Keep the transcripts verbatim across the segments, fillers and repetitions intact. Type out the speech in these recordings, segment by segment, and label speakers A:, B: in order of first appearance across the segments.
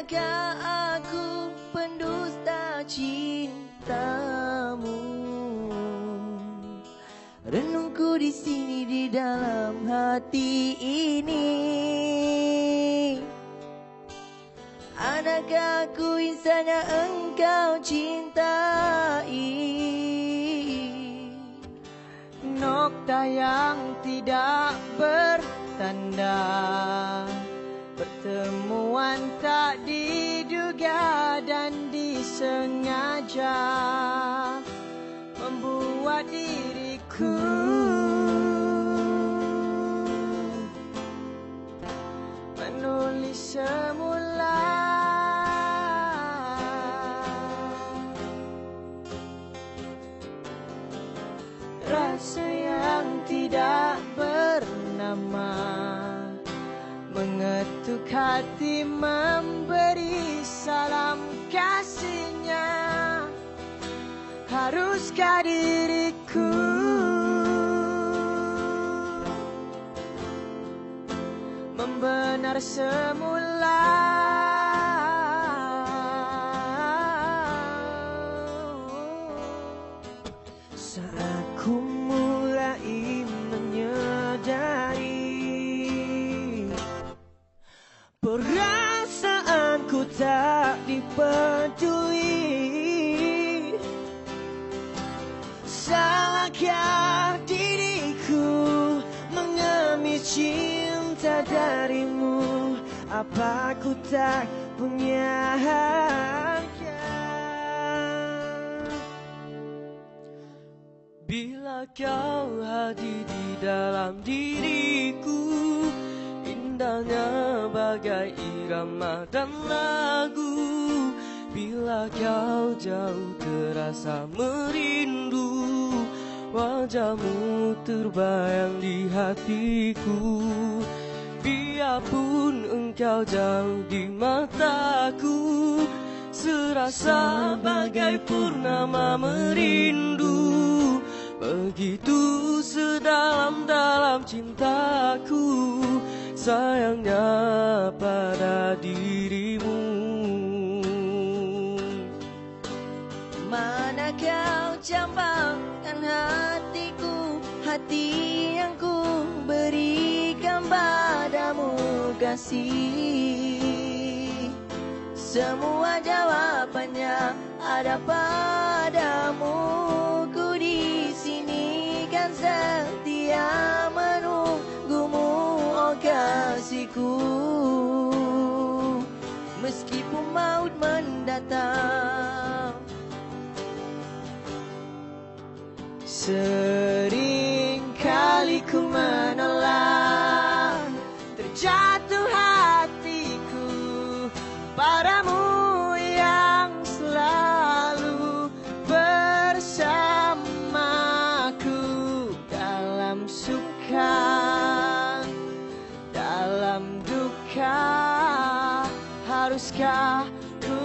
A: Adakah aku pendusta cintamu? Renungku di sini di dalam hati ini. Adakah aku insan yang engkau cintai?
B: Nokta yang tidak bertanda, pertemuan tak diduga dan disengaja, membuat diriku menulis semula. Rasa yang tidak bernama mengetuk hati, memberi salam kasihnya. Haruskah diriku membenar semula? Saat ku mulai menyadari perasaanku tak dipeduli, salahkah diriku mengemis cinta darimu? Apa ku tak punya harga? Bila kau hadir di dalam diriku, indahnya bagai irama dan lagu. Bila kau jauh terasa merindu, wajahmu terbayang di hatiku. Biarpun engkau jauh di mataku, serasa bagai purnama merindu. Begitu sedalam-dalam cintaku, sayangnya pada dirimu.
A: Mana kau campakkan hatiku, hati yang ku berikan padamu kasih. Semua jawabannya ada padamu. Ku di sini kan setia menunggumu, oh kasihku. Meskipun maut mendatang,
B: sering kali ku menolak, terjatuh hatiku padamu yang selalu bersamaku dalam suka, dalam duka. Haruskah ku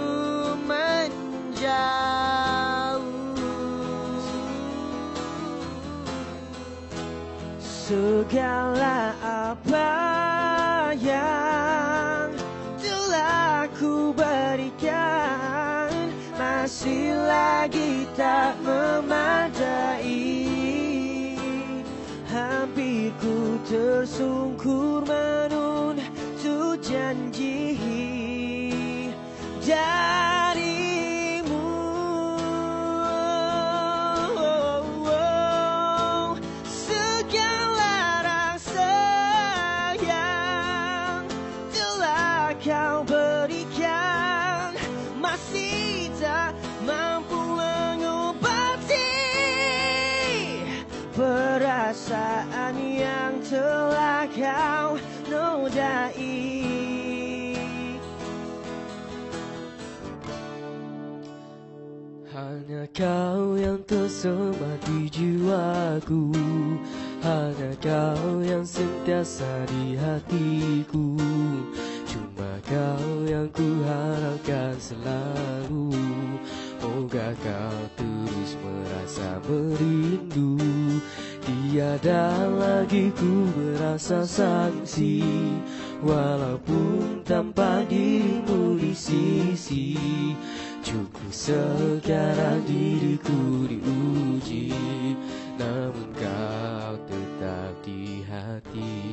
B: menjauh? Segala apa yang telah ku berikan masih lagi tak memadai. Hampir ku tersungkur menuntut janji darimu. Segala rasa yang telah kau berikan masih tak mampu mengobati perasaan yang telah kau nodai. Hanya kau yang tersemat di jiwaku, hanya kau yang sentiasa di hatiku. Cuma kau yang ku harapkan selalu. Moga kau terus merasa merindu. Tiada lagi ku merasa sangsi, walaupun tanpa dirimu di sisi. Cukup sekarang diriku diuji, namun kau tetap di hati.